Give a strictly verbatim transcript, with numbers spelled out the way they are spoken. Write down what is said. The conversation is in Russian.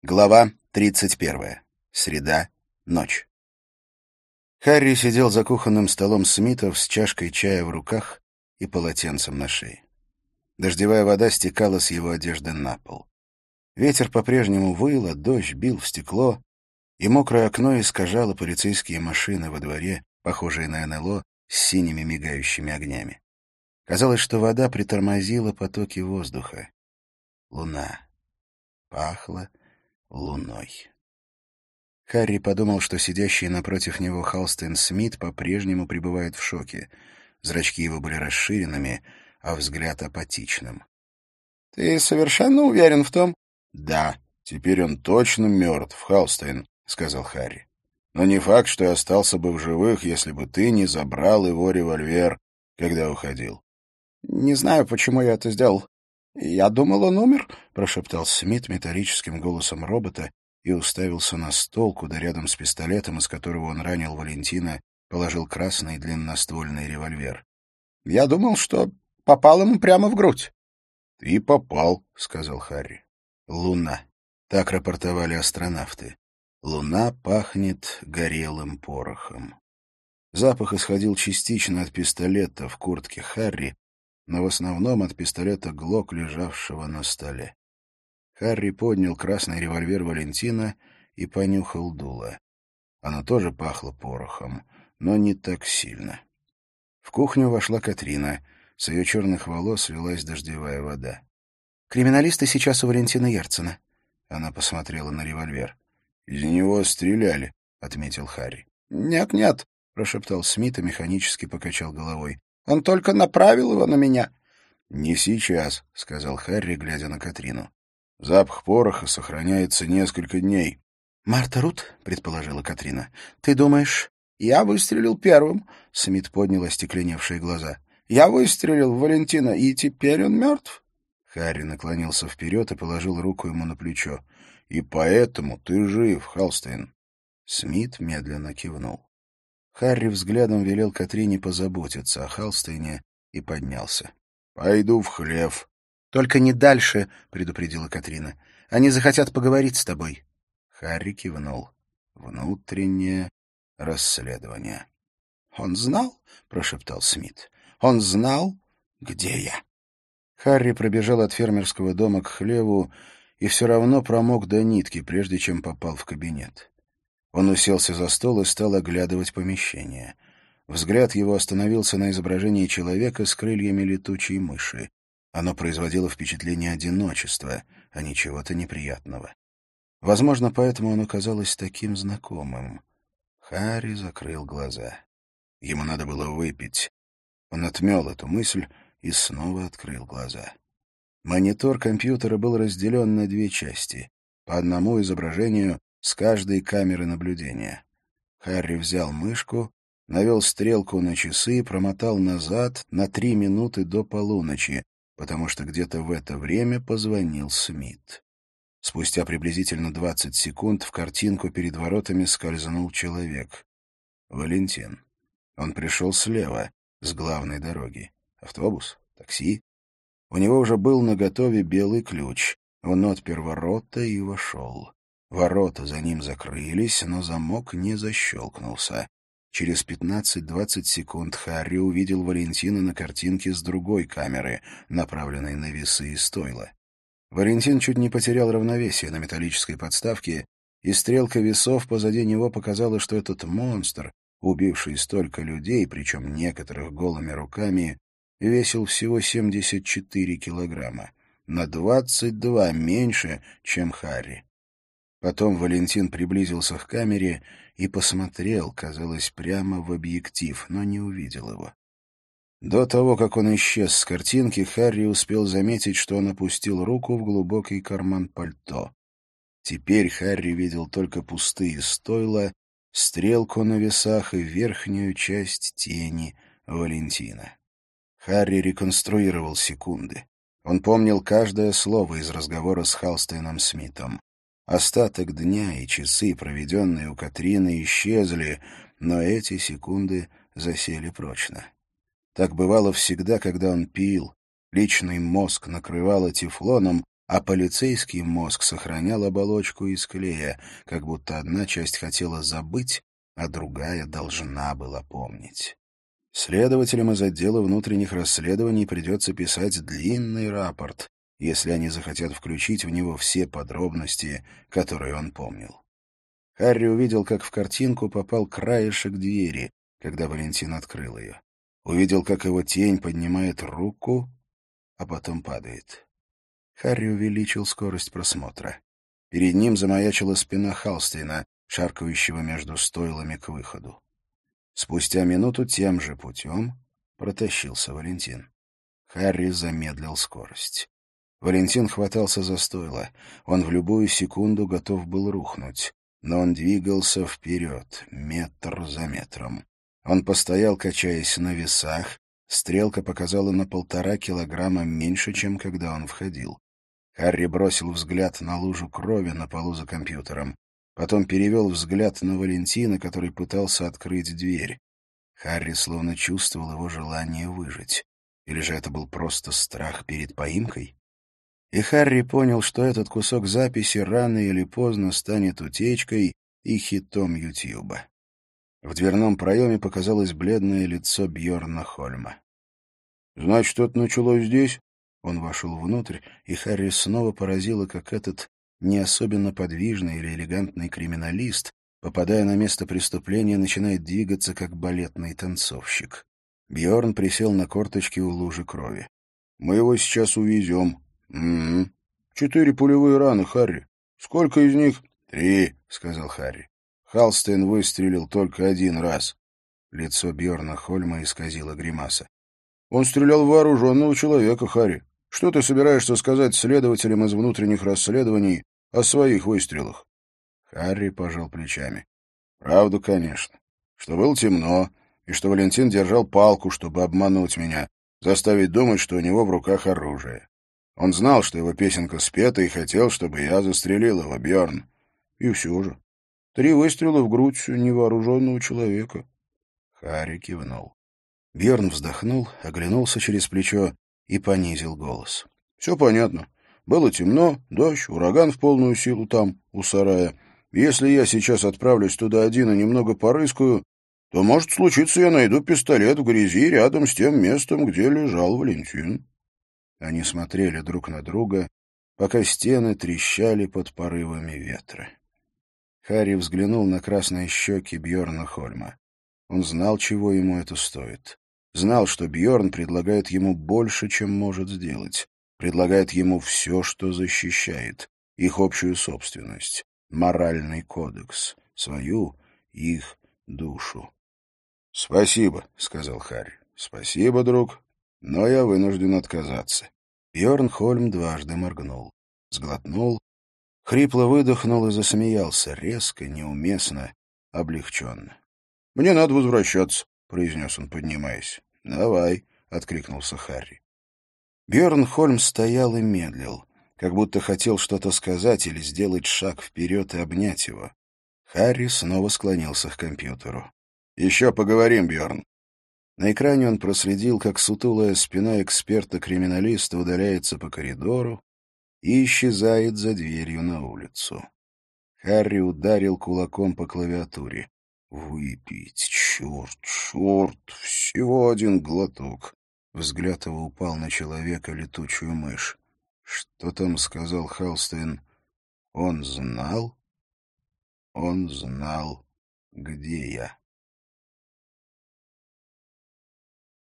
Глава тридцать первая. Среда. Ночь. Харри сидел за кухонным столом Смитов с чашкой чая в руках и полотенцем на шее. Дождевая вода стекала с его одежды на пол. Ветер по-прежнему выл, а дождь бил в стекло, и мокрое окно искажало полицейские машины во дворе, похожие на эн эл о, с синими мигающими огнями. Казалось, что вода притормозила потоки воздуха. Луна. Пахла луной. Харри подумал, что сидящий напротив него Халстейн Смит по-прежнему пребывает в шоке. Зрачки его были расширенными, а взгляд апатичным. — Ты совершенно уверен в том? — Да, теперь он точно мертв, Халстейн, — сказал Харри. — Но не факт, что я остался бы в живых, если бы ты не забрал его револьвер, когда уходил. — Не знаю, почему я это сделал. «Я думал, он умер», — прошептал Смит металлическим голосом робота и уставился на стол, куда рядом с пистолетом, из которого он ранил Валентина, положил красный длинноствольный револьвер. «Я думал, что попал ему прямо в грудь». «Ты попал», — сказал Харри. «Луна». Так рапортовали астронавты. «Луна пахнет горелым порохом». Запах исходил частично от пистолета в куртке Харри, но в основном от пистолета Глок, лежавшего на столе. Харри поднял красный револьвер Валентина и понюхал дуло. Оно тоже пахло порохом, но не так сильно. В кухню вошла Катрина. С ее черных волос лилась дождевая вода. «Криминалисты сейчас у Валентина Ярцена». Она посмотрела на револьвер. «Из него стреляли», — отметил Харри. «Нет-нет», — прошептал Смит и механически покачал головой. Он только направил его на меня. — Не сейчас, — сказал Харри, глядя на Катрину. — Запах пороха сохраняется несколько дней. — Марта Рут, — предположила Катрина, — ты думаешь... — Я выстрелил первым, — Смит поднял остекленевшие глаза. — Я выстрелил в Валентина, и теперь он мертв. Харри наклонился вперед и положил руку ему на плечо. — И поэтому ты жив, Халстейн. Смит медленно кивнул. Харри взглядом велел Катрине позаботиться о Халстейне и поднялся. — Пойду в хлев. — Только не дальше, — предупредила Катрина. — Они захотят поговорить с тобой. Харри кивнул. Внутреннее расследование. — Он знал, — прошептал Смит. — Он знал, где я. Харри пробежал от фермерского дома к хлеву и все равно промок до нитки, прежде чем попал в кабинет. Он уселся за стол и стал оглядывать помещение. Взгляд его остановился на изображении человека с крыльями летучей мыши. Оно производило впечатление одиночества, а не чего-то неприятного. Возможно, поэтому оно казалось таким знакомым. Харри закрыл глаза. Ему надо было выпить. Он отмел эту мысль и снова открыл глаза. Монитор компьютера был разделен на две части. По одному изображению с каждой камеры наблюдения. Харри взял мышку, навел стрелку на часы и промотал назад на три минуты до полуночи, потому что где-то в это время позвонил Смит. Спустя приблизительно двадцать секунд в картинку перед воротами скользнул человек. Валентин. Он пришел слева, с главной дороги. Автобус? Такси? У него уже был наготове белый ключ. Он отпер ворота и вошел. Ворота за ним закрылись, но замок не защелкнулся. Через пятнадцать-двадцать секунд Харри увидел Валентина на картинке с другой камеры, направленной на весы и стойла. Валентин чуть не потерял равновесие на металлической подставке, и стрелка весов позади него показала, что этот монстр, убивший столько людей, причем некоторых голыми руками, весил всего семьдесят четыре килограмма, на двадцать два меньше, чем Харри. Потом Валентин приблизился к камере и посмотрел, казалось, прямо в объектив, но не увидел его. До того, как он исчез с картинки, Харри успел заметить, что он опустил руку в глубокий карман пальто. Теперь Харри видел только пустые стойла, стрелку на весах и верхнюю часть тени Валентина. Харри реконструировал секунды. Он помнил каждое слово из разговора с Халстейном Смитом. Остаток дня и часы, проведенные у Катрины, исчезли, но эти секунды засели прочно. Так бывало всегда, когда он пил. Личный мозг накрывало тефлоном, а полицейский мозг сохранял оболочку из клея, как будто одна часть хотела забыть, а другая должна была помнить. Следователям из отдела внутренних расследований придется писать длинный рапорт, если они захотят включить в него все подробности, которые он помнил. Харри увидел, как в картинку попал краешек двери, когда Валентин открыл ее. Увидел, как его тень поднимает руку, а потом падает. Харри увеличил скорость просмотра. Перед ним замаячила спина Халстейна, шаркающего между стойлами к выходу. Спустя минуту тем же путем протащился Валентин. Харри замедлил скорость. Валентин хватался за стойло. Он в любую секунду готов был рухнуть. Но он двигался вперед, метр за метром. Он постоял, качаясь на весах. Стрелка показала на полтора килограмма меньше, чем когда он входил. Харри бросил взгляд на лужу крови на полу за компьютером. Потом перевел взгляд на Валентина, который пытался открыть дверь. Харри словно чувствовал его желание выжить. Или же это был просто страх перед поимкой? И Харри понял, что этот кусок записи рано или поздно станет утечкой и хитом Ютьюба. В дверном проеме показалось бледное лицо Бьорна Хольма. «Значит, это началось здесь?» Он вошел внутрь, и Харри снова поразило, как этот не особенно подвижный или элегантный криминалист, попадая на место преступления, начинает двигаться, как балетный танцовщик. Бьорн присел на корточки у лужи крови. «Мы его сейчас увезем». «Угу. Четыре пулевые раны, Харри. Сколько из них?» «Три», — сказал Харри. Халстейн выстрелил только один раз. Лицо Бьорна Хольма исказило гримаса. «Он стрелял в вооруженного человека, Харри. Что ты собираешься сказать следователям из внутренних расследований о своих выстрелах?» Харри пожал плечами. «Правду, конечно. Что было темно, и что Валентин держал палку, чтобы обмануть меня, заставить думать, что у него в руках оружие. Он знал, что его песенка спета, и хотел, чтобы я застрелил его, Бьорн. И все же. Три выстрела в грудь невооруженного человека». Харри кивнул. Бьорн вздохнул, оглянулся через плечо и понизил голос. «Все понятно. Было темно, дождь, ураган в полную силу там, у сарая. Если я сейчас отправлюсь туда один и немного порыскаю, то, может случиться, я найду пистолет в грязи рядом с тем местом, где лежал Валентин». Они смотрели друг на друга, пока стены трещали под порывами ветра. Харри взглянул на красные щеки Бьорна Хольма. Он знал, чего ему это стоит. Знал, что Бьорн предлагает ему больше, чем может сделать. Предлагает ему все, что защищает. Их общую собственность, моральный кодекс, свою, их душу. «Спасибо», — сказал Харри. «Спасибо, друг, но я вынужден отказаться». Бьорн Хольм дважды моргнул, сглотнул, хрипло выдохнул и засмеялся, резко, неуместно, облегченно. «Мне надо возвращаться», — произнес он, поднимаясь. «Давай», — откликнулся Харри. Бьорн Хольм стоял и медлил, как будто хотел что-то сказать или сделать шаг вперед и обнять его. Харри снова склонился к компьютеру. «Еще поговорим, Бьорн». На экране он проследил, как сутулая спина эксперта-криминалиста удаляется по коридору и исчезает за дверью на улицу. Харри ударил кулаком по клавиатуре. «Выпить! Черт, черт! Всего один глоток!» Взгляд его упал на человека, летучую мышь. «Что там?» — сказал Халстейн. «Он знал? Он знал, где я».